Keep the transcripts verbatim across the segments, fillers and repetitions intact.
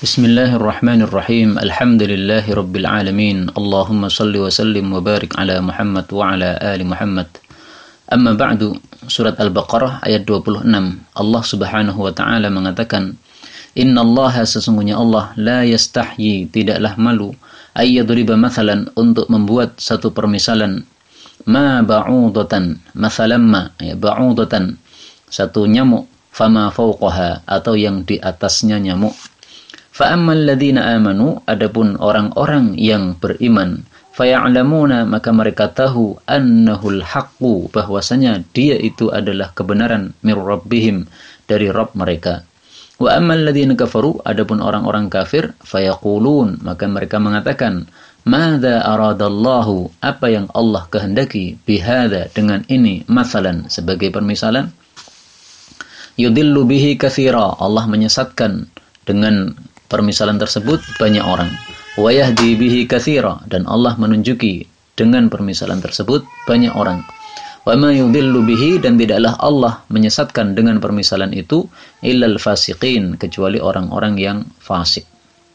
Bismillahirrahmanirrahim. Alhamdulillahi rabbil alamin. Allahumma salli wa sallim wa barik ala Muhammad wa ala ali Muhammad. Amma ba'du. Surat Al-Baqarah ayat dua puluh enam. Allah Subhanahu wa taala mengatakan, "Innallaha, sesungguhnya Allah, la yastahyi, tidaklah malu, ayyadriba mathalan, untuk membuat satu permisalan, ma ba'udatan, mathalan ma, ya ba'udatan, satu nyamuk, fama fawqaha, atau yang di atasnya nyamuk. Fa'ammal ladzina amanu, adapun orang-orang yang beriman, faya'lamuna, maka mereka tahu, annahul haqqu, bahwasanya dia itu adalah kebenaran, mir rabbihim, dari Rabb mereka. Wa ammal ladzina kafaru, adapun orang-orang kafir, fayaqulun, maka mereka mengatakan, madza aradallahu, apa yang Allah kehendaki, bihadza, dengan ini, mathalan, sebagai permisalan. Yudillu bihi katsira, Allah menyesatkan dengan permisalan tersebut banyak orang. Wa yahdi bihi katsira, dan Allah menunjuki dengan permisalan tersebut banyak orang. Wa ma yudillu bihi, dan tidaklah Allah menyesatkan dengan permisalan itu illal fasiqin, kecuali orang-orang yang fasik.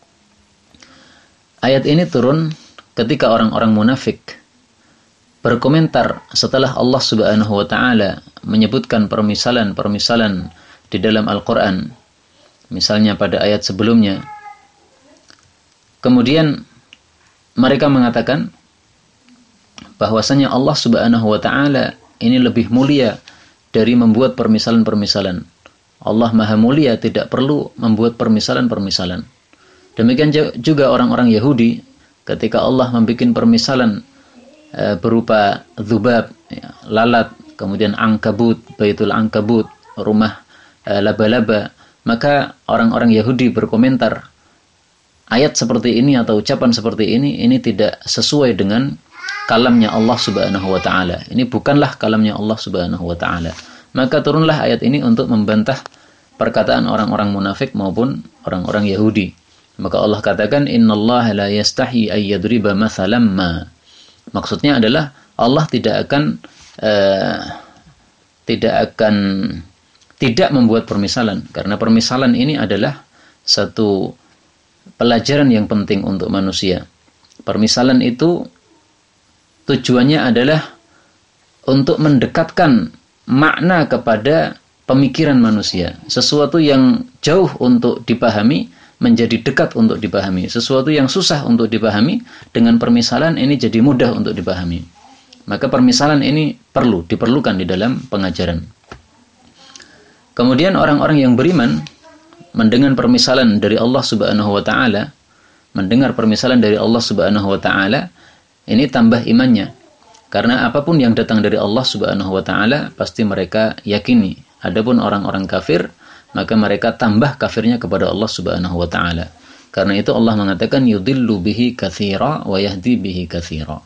Ayat ini turun ketika orang-orang munafik berkomentar setelah Allah Subhanahu wa taala menyebutkan permisalan-permisalan di dalam Al-Qur'an. Misalnya pada ayat sebelumnya, kemudian mereka mengatakan bahwasanya Allah Subhanahu wa taala ini lebih mulia dari membuat permisalan-permisalan. Allah Maha Mulia, tidak perlu membuat permisalan-permisalan. Demikian juga orang-orang Yahudi ketika Allah membuat permisalan e, berupa dzubab, ya, lalat, kemudian angkabut, baitul angkabut, rumah e, laba-laba. Maka orang-orang Yahudi berkomentar, ayat seperti ini atau ucapan seperti ini, ini tidak sesuai dengan kalamnya Allah Subhanahu wa taala. Ini bukanlah kalamnya Allah Subhanahu wa taala. Maka turunlah ayat ini untuk membantah perkataan orang-orang munafik maupun orang-orang Yahudi. Maka Allah katakan, innallaha la yastahi ayyadriba mathalan ma. Maksudnya adalah Allah tidak akan uh, tidak akan tidak membuat permisalan, karena permisalan ini adalah satu pelajaran yang penting untuk manusia. Permisalan itu tujuannya adalah untuk mendekatkan makna kepada pemikiran manusia. Sesuatu yang jauh untuk dipahami menjadi dekat untuk dipahami. Sesuatu yang susah untuk dipahami, dengan permisalan ini jadi mudah untuk dipahami. Maka permisalan ini perlu, diperlukan di dalam pengajaran. Kemudian orang-orang yang beriman mendengar permisalan dari Allah Subhanahu wa taala, mendengar permisalan dari Allah Subhanahu wa taala, ini tambah imannya. Karena apapun yang datang dari Allah Subhanahu wa taala pasti mereka yakini. Adapun orang-orang kafir, maka mereka tambah kafirnya kepada Allah Subhanahu wa taala. Karena itu Allah mengatakan yudillu bihi katsira wa yahdi bihi katsira.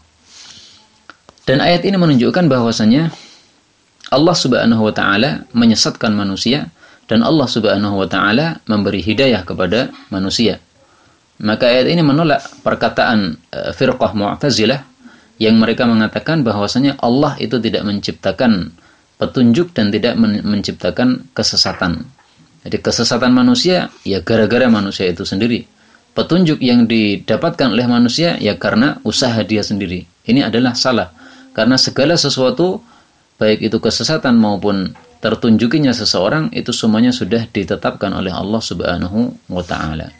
Dan ayat ini menunjukkan bahwasanya Allah Subhanahu wa taala menyesatkan manusia dan Allah Subhanahu wa taala memberi hidayah kepada manusia. Maka ayat ini menolak perkataan uh, firqah Mu'tazilah yang mereka mengatakan bahwasanya Allah itu tidak menciptakan petunjuk dan tidak men- menciptakan kesesatan. Jadi kesesatan manusia ya gara-gara manusia itu sendiri. Petunjuk yang didapatkan oleh manusia ya karena usaha dia sendiri. Ini adalah salah. Karena segala sesuatu, baik itu kesesatan maupun tertunjukinya seseorang, itu semuanya sudah ditetapkan oleh Allah Subhanahu wa taala.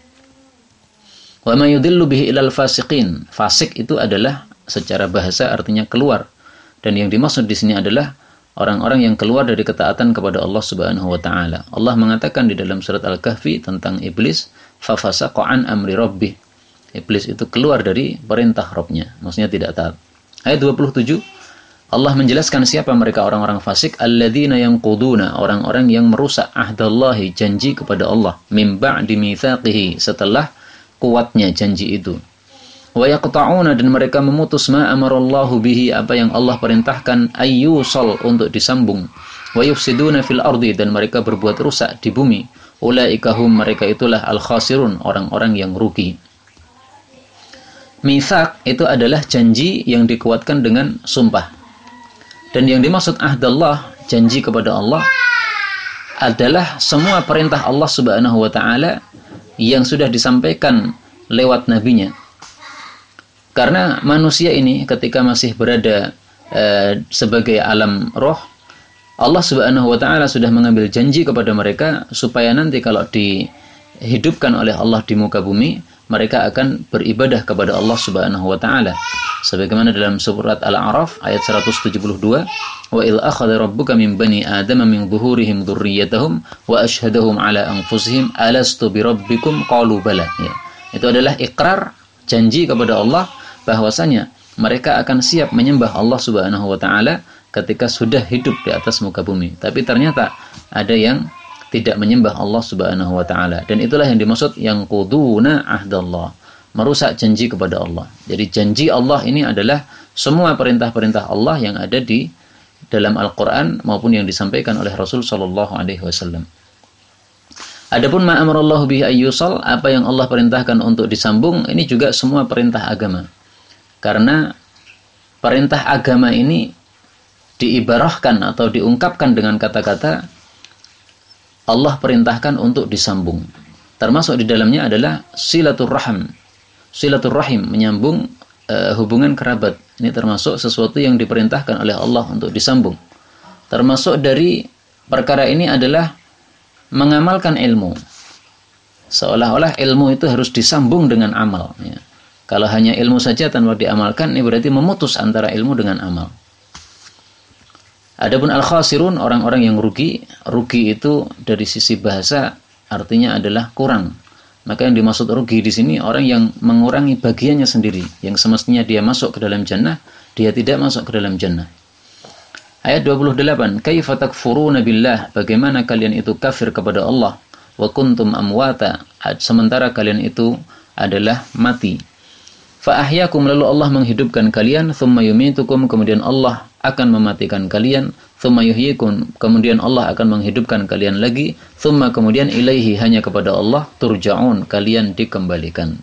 Wa ma yudillu bihi ilal fasiqin. Fasik itu adalah secara bahasa artinya keluar. Dan yang dimaksud di sini adalah orang-orang yang keluar dari ketaatan kepada Allah Subhanahu wa taala. Allah mengatakan di dalam surat Al-Kahfi tentang iblis, fa fasaqa an amri rabbih. Iblis itu keluar dari perintah Rabb-nya, maksudnya tidak taat. Ayat dua puluh tujuh, Allah menjelaskan siapa mereka orang-orang fasik, alladzina yanquduna, orang-orang yang merusak ahdallahi, janji kepada Allah, mim ba'di mitsaqihi, setelah kuatnya janji itu. Wa yaqta'una, dan mereka memutus ma amarallahu bihi, apa yang Allah perintahkan, ayyusal, untuk disambung. Wa yufsiduna fil ardi, dan mereka berbuat rusak di bumi. Ulaika hum, mereka itulah al-khasirun, orang-orang yang rugi. Mitsaq itu adalah janji yang dikuatkan dengan sumpah. Dan yang dimaksud ahdallah, janji kepada Allah, adalah semua perintah Allah Subhanahu wa taala yang sudah disampaikan lewat nabinya. Karena manusia ini ketika masih berada eh, sebagai alam roh, Allah Subhanahu wa taala sudah mengambil janji kepada mereka supaya nanti kalau dihidupkan oleh Allah di muka bumi, mereka akan beribadah kepada Allah Subhanahu wa taala. Sebagaimana dalam surat Al-A'raf ayat seratus tujuh puluh dua, "Wa idz akhadha rabbuka min bani adama min dhuhurihim dzurriyyatahum wa asyhadahum ala anfusihim alastu birabbikum qalu bala." Ya. Itu adalah ikrar janji kepada Allah bahwasanya mereka akan siap menyembah Allah Subhanahu wa taala ketika sudah hidup di atas muka bumi. Tapi ternyata ada yang tidak menyembah Allah Subhanahu wa taala, dan itulah yang dimaksud yang quduna ahdallah, merusak janji kepada Allah. Jadi janji Allah ini adalah semua perintah-perintah Allah yang ada di dalam Al-Qur'an maupun yang disampaikan oleh Rasul sallallahu alaihi wasallam. Adapun ma amarallahu bihi ayyusal, apa yang Allah perintahkan untuk disambung, ini juga semua perintah agama. Karena perintah agama ini diibarahkan atau diungkapkan dengan kata-kata Allah perintahkan untuk disambung. Termasuk di dalamnya adalah silaturrahim. Silaturrahim, menyambung uh, hubungan kerabat. Ini termasuk sesuatu yang diperintahkan oleh Allah untuk disambung. Termasuk dari perkara ini adalah mengamalkan ilmu. Seolah-olah ilmu itu harus disambung dengan amal. Ya. Kalau hanya ilmu saja tanpa diamalkan, ini berarti memutus antara ilmu dengan amal. Adapun al-khasirun, orang-orang yang rugi, rugi itu dari sisi bahasa artinya adalah kurang. Maka yang dimaksud rugi di sini orang yang mengurangi bagiannya sendiri, yang semestinya dia masuk ke dalam jannah, dia tidak masuk ke dalam jannah. Ayat dua puluh delapan, kaifa takfuruna billah, bagaimana kalian itu kafir kepada Allah, wa kuntum amwata, sementara kalian itu adalah mati. Fa ahyakum, lalu Allah menghidupkan kalian, thumma yumitukum, kemudian Allah akan mematikan kalian, thumma yuhyikum, kemudian Allah akan menghidupkan kalian lagi, thumma kemudian ilaihi, hanya kepada Allah turja'un, kalian dikembalikan.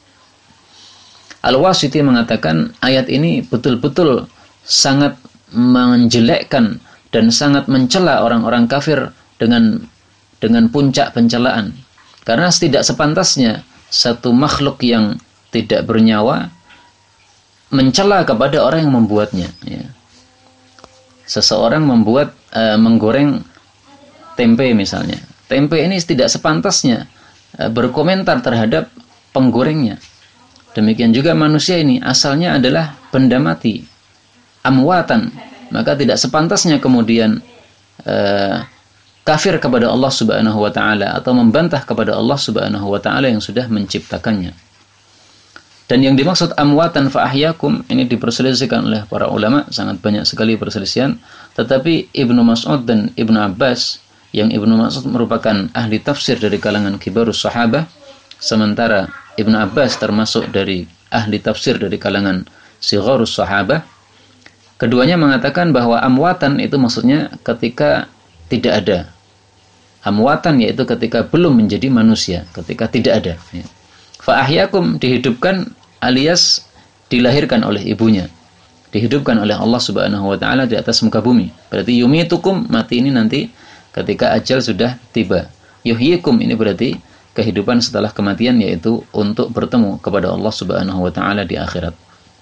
Al-Wasiti mengatakan ayat ini betul-betul sangat menjelekkan dan sangat mencela orang-orang kafir dengan dengan puncak pencelaan. Karena tidak sepantasnya satu makhluk yang tidak bernyawa mencela kepada orang yang membuatnya. Ya. Seseorang membuat e, menggoreng tempe misalnya. Tempe ini tidak sepantasnya e, berkomentar terhadap penggorengnya. Demikian juga manusia ini asalnya adalah benda mati, amwatan. Maka tidak sepantasnya kemudian e, kafir kepada Allah Subhanahu wa taala atau membantah kepada Allah Subhanahu wa taala yang sudah menciptakannya. Dan yang dimaksud amwatan fa ahyakum ini diperselisihkan oleh para ulama, sangat banyak sekali perselisihan, tetapi Ibnu Mas'ud dan Ibnu Abbas, yang Ibnu Mas'ud merupakan ahli tafsir dari kalangan kibarus sahabah, sementara Ibnu Abbas termasuk dari ahli tafsir dari kalangan sigharus sahabah. Keduanya mengatakan bahwa amwatan itu maksudnya ketika tidak ada. Amwatan yaitu ketika belum menjadi manusia, ketika tidak ada. Ya. Fa ahyakum, dihidupkan alias dilahirkan oleh ibunya, dihidupkan oleh Allah Subhanahu wa taala di atas muka bumi. Berarti yumitukum, mati ini nanti ketika ajal sudah tiba. Yuhyikum ini berarti kehidupan setelah kematian, yaitu untuk bertemu kepada Allah Subhanahu wa taala di akhirat.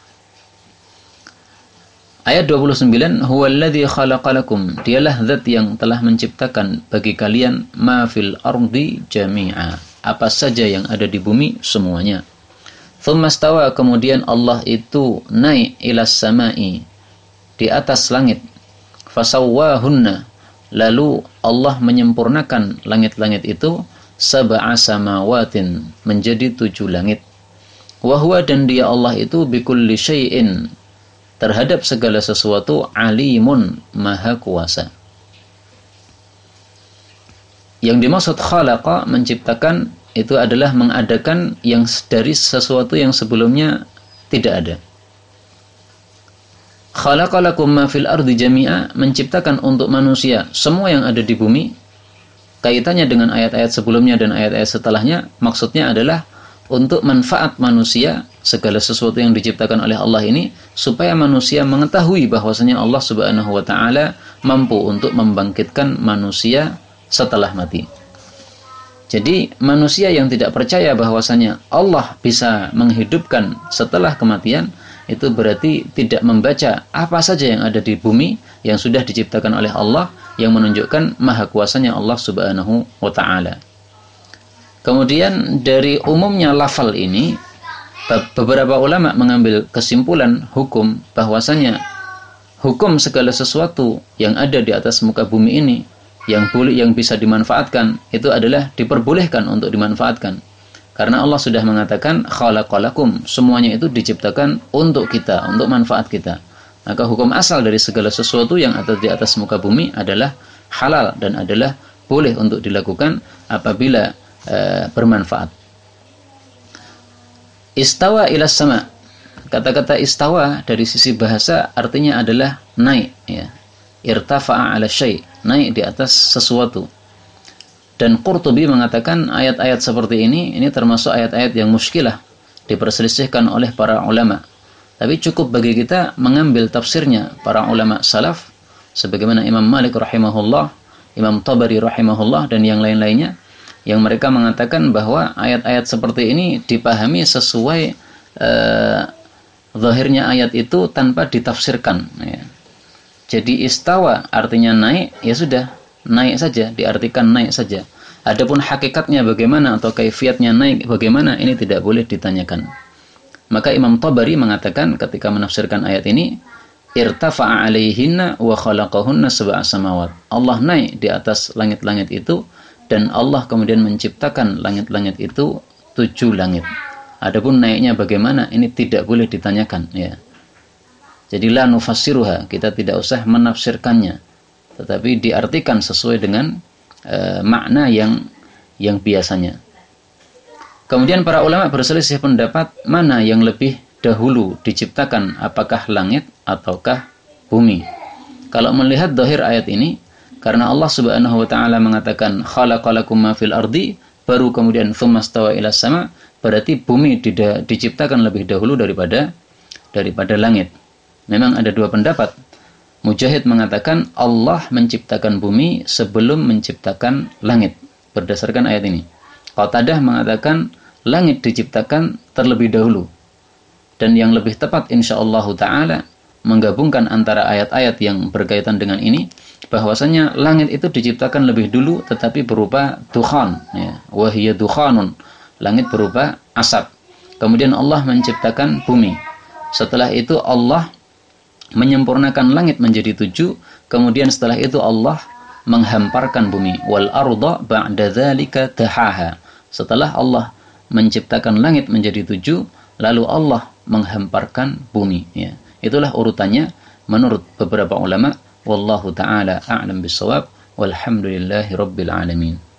Ayat dua puluh sembilan, huwallazi khalaqalakum, dialah zat yang telah menciptakan bagi kalian ma fil ardi jami'a, apa saja yang ada di bumi semuanya. Tsumma stawa, kemudian Allah itu naik ilas samai, di atas langit. Fasawwahunna, lalu Allah menyempurnakan langit-langit itu sab'a samawatin, menjadi tujuh langit. Wa huwa, dan dia Allah itu bikulli syai'in, terhadap segala sesuatu, alimun, maha kuasa. Yang dimaksud khalaqa, menciptakan, itu adalah mengadakan yang dari sesuatu yang sebelumnya tidak ada. Khalaqalakum ma fil ardi jami'a, menciptakan untuk manusia semua yang ada di bumi. Kaitannya dengan ayat-ayat sebelumnya dan ayat-ayat setelahnya, maksudnya adalah untuk manfaat manusia, segala sesuatu yang diciptakan oleh Allah ini, supaya manusia mengetahui bahwasanya Allah Subhanahu wa taala mampu untuk membangkitkan manusia setelah mati. Jadi manusia yang tidak percaya bahwasanya Allah bisa menghidupkan setelah kematian, itu berarti tidak membaca apa saja yang ada di bumi yang sudah diciptakan oleh Allah, yang menunjukkan maha kuasanya Allah Subhanahu wa ta'ala. Kemudian dari umumnya lafal ini, beberapa ulama mengambil kesimpulan hukum bahwasanya hukum segala sesuatu yang ada di atas muka bumi ini yang boleh, yang bisa dimanfaatkan, itu adalah diperbolehkan untuk dimanfaatkan. Karena Allah sudah mengatakan khalaqalakum, semuanya itu diciptakan untuk kita, untuk manfaat kita. Maka hukum asal dari segala sesuatu yang ada di atas muka bumi adalah halal dan adalah boleh untuk dilakukan apabila e, bermanfaat. Istawa ilas sama. Kata-kata istawa dari sisi bahasa artinya adalah naik, ya. Irtafa'a ala syai', naik di atas sesuatu. Dan Qurtubi mengatakan ayat-ayat seperti ini, ini termasuk ayat-ayat yang muskilah, diperselisihkan oleh para ulama. Tapi cukup bagi kita mengambil tafsirnya para ulama salaf, sebagaimana Imam Malik rahimahullah, Imam Tabari rahimahullah, dan yang lain-lainnya, yang mereka mengatakan bahwa ayat-ayat seperti ini dipahami sesuai eh, zahirnya ayat itu tanpa ditafsirkan, ya. Jadi istawa artinya naik, ya sudah, naik saja, diartikan naik saja. Adapun hakikatnya bagaimana atau kaifiatnya naik bagaimana, ini tidak boleh ditanyakan. Maka Imam Tabari mengatakan ketika menafsirkan ayat ini, irtafa'a alaihinna wa khalaqahunna sab'a samawat. Allah naik di atas langit-langit itu, dan Allah kemudian menciptakan langit-langit itu tujuh langit. Adapun naiknya bagaimana, ini tidak boleh ditanyakan, ya. Jadi la nufassiruha, kita tidak usah menafsirkannya, tetapi diartikan sesuai dengan e, makna yang yang biasanya. Kemudian para ulama berselisih pendapat mana yang lebih dahulu diciptakan, apakah langit ataukah bumi. Kalau melihat zahir ayat ini, karena Allah Subhanahu wa taala mengatakan khalaqalakum ma fil ardi, baru kemudian tsummastawa ila sama, berarti bumi tidak diciptakan lebih dahulu daripada daripada langit. Memang ada dua pendapat. Mujahid mengatakan Allah menciptakan bumi sebelum menciptakan langit, berdasarkan ayat ini. Qatadah mengatakan langit diciptakan terlebih dahulu. Dan yang lebih tepat insyaallah ta'ala menggabungkan antara ayat-ayat yang berkaitan dengan ini, bahwasanya langit itu diciptakan lebih dulu tetapi berupa dukhan, ya. Wahiya dukhanun, langit berupa asap. Kemudian Allah menciptakan bumi. Setelah itu Allah menyempurnakan langit menjadi tujuh, kemudian setelah itu Allah menghamparkan bumi. Wal arda ba'da dzalika dahaha. Setelah Allah menciptakan langit menjadi tujuh, lalu Allah menghamparkan bumi, ya. Itulah urutannya menurut beberapa ulama. Wallahu ta'ala a'lam bissawab. Walhamdulillahi rabbil alamin.